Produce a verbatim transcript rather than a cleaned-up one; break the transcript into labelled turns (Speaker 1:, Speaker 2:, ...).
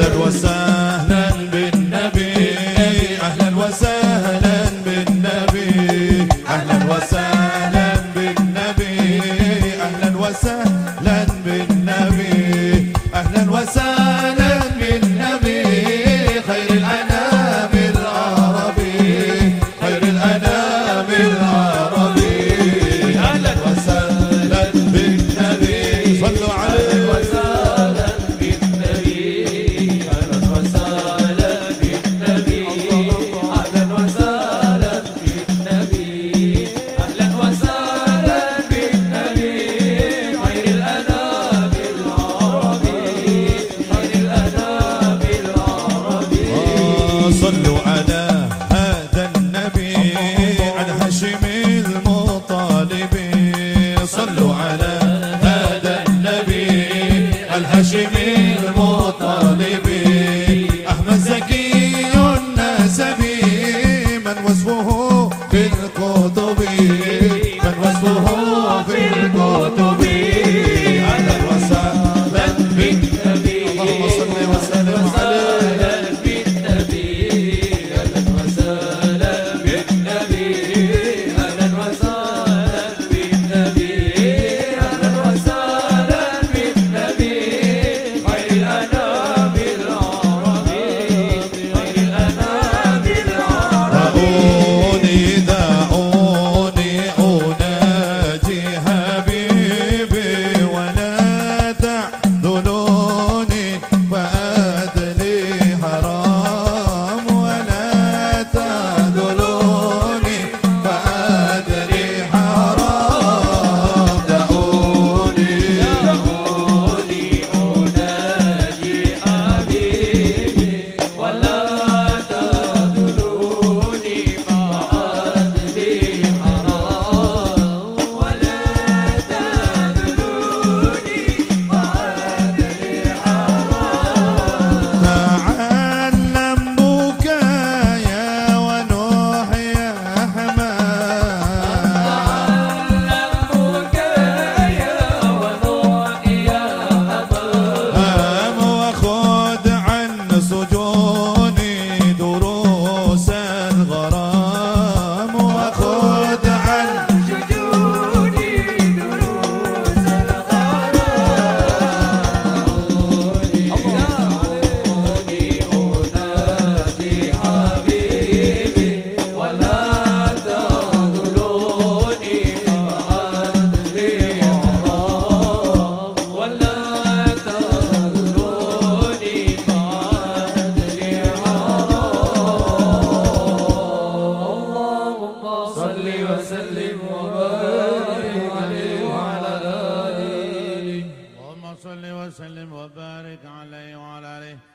Speaker 1: أهلا وسهلا بالنبي، أهلا وسهلا بالنبي، أهلا وسهلا بالنبي، أهلا وسهلا بالنبي، أهلا وسهلا بالنبي، خير الأنام العربي، خير الأنام العربي. أهلا وسهلا بالنبي، صلوا عليه. صلوا على هذا النبي عن هاشم المطالبي، صلوا على هذا النبي الهاشم المطالبي، أحمد زكي النسبي من وصفه في الكتب، من وصفه في الكتب. أهلا وسهلا بالنبي، اللهم صل وسلم عليه.
Speaker 2: وسلم وبارك عليه وعلى آله.
Speaker 3: اللهم صل وسلم وبارك عليه وعلى آله.